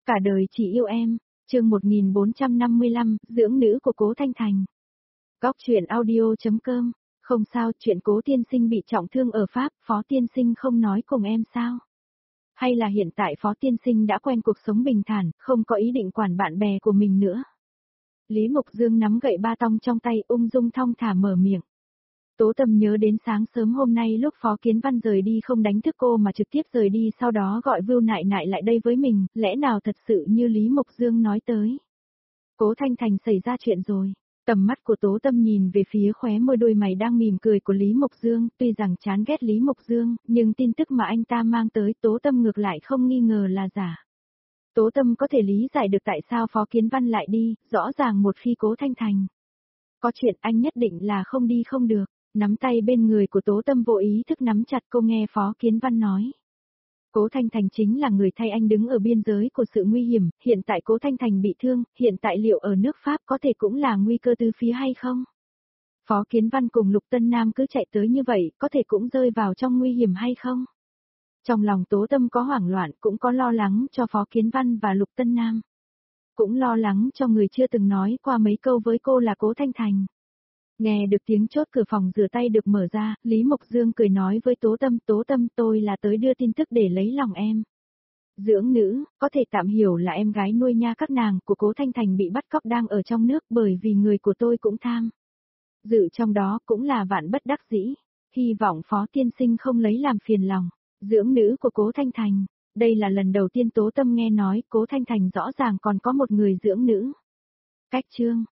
Cả đời chỉ yêu em, chương 1455, dưỡng nữ của Cố Thanh Thành. Góc truyện audio.com, không sao, chuyện Cố tiên sinh bị trọng thương ở Pháp, Phó tiên sinh không nói cùng em sao? Hay là hiện tại Phó tiên sinh đã quen cuộc sống bình thản, không có ý định quản bạn bè của mình nữa? Lý Mục Dương nắm gậy ba tong trong tay, ung dung thong thả mở miệng. Tố Tâm nhớ đến sáng sớm hôm nay lúc Phó Kiến Văn rời đi không đánh thức cô mà trực tiếp rời đi, sau đó gọi Vưu Nại Nại lại đây với mình, lẽ nào thật sự như Lý Mục Dương nói tới. Cố Thanh Thành xảy ra chuyện rồi. Tầm mắt của Tố Tâm nhìn về phía khóe môi đôi mày đang mỉm cười của Lý Mục Dương, tuy rằng chán ghét Lý Mục Dương, nhưng tin tức mà anh ta mang tới Tố Tâm ngược lại không nghi ngờ là giả. Tố Tâm có thể lý giải được tại sao Phó Kiến Văn lại đi, rõ ràng một khi Cố Thanh Thành có chuyện anh nhất định là không đi không được. Nắm tay bên người của Tố Tâm vô ý thức nắm chặt, cô nghe Phó Kiến Văn nói. Cố Thanh Thành chính là người thay anh đứng ở biên giới của sự nguy hiểm, hiện tại Cố Thanh Thành bị thương, hiện tại liệu ở nước Pháp có thể cũng là nguy cơ từ phía hay không? Phó Kiến Văn cùng Lục Tân Nam cứ chạy tới như vậy, có thể cũng rơi vào trong nguy hiểm hay không? Trong lòng Tố Tâm có hoảng loạn, cũng có lo lắng cho Phó Kiến Văn và Lục Tân Nam. Cũng lo lắng cho người chưa từng nói qua mấy câu với cô là Cố Thanh Thành. Nghe được tiếng chốt cửa phòng rửa tay được mở ra, Lý Mục Dương cười nói với Tố Tâm tôi là tới đưa tin tức để lấy lòng em. Dưỡng nữ, có thể tạm hiểu là em gái nuôi nha các nàng của Cố Thanh Thành bị bắt cóc đang ở trong nước, bởi vì người của tôi cũng tham dự trong đó, cũng là vạn bất đắc dĩ. Hy vọng Phó tiên sinh không lấy làm phiền lòng. Dưỡng nữ của Cố Thanh Thành, đây là lần đầu tiên Tố Tâm nghe nói Cố Thanh Thành rõ ràng còn có một người dưỡng nữ. Cách chương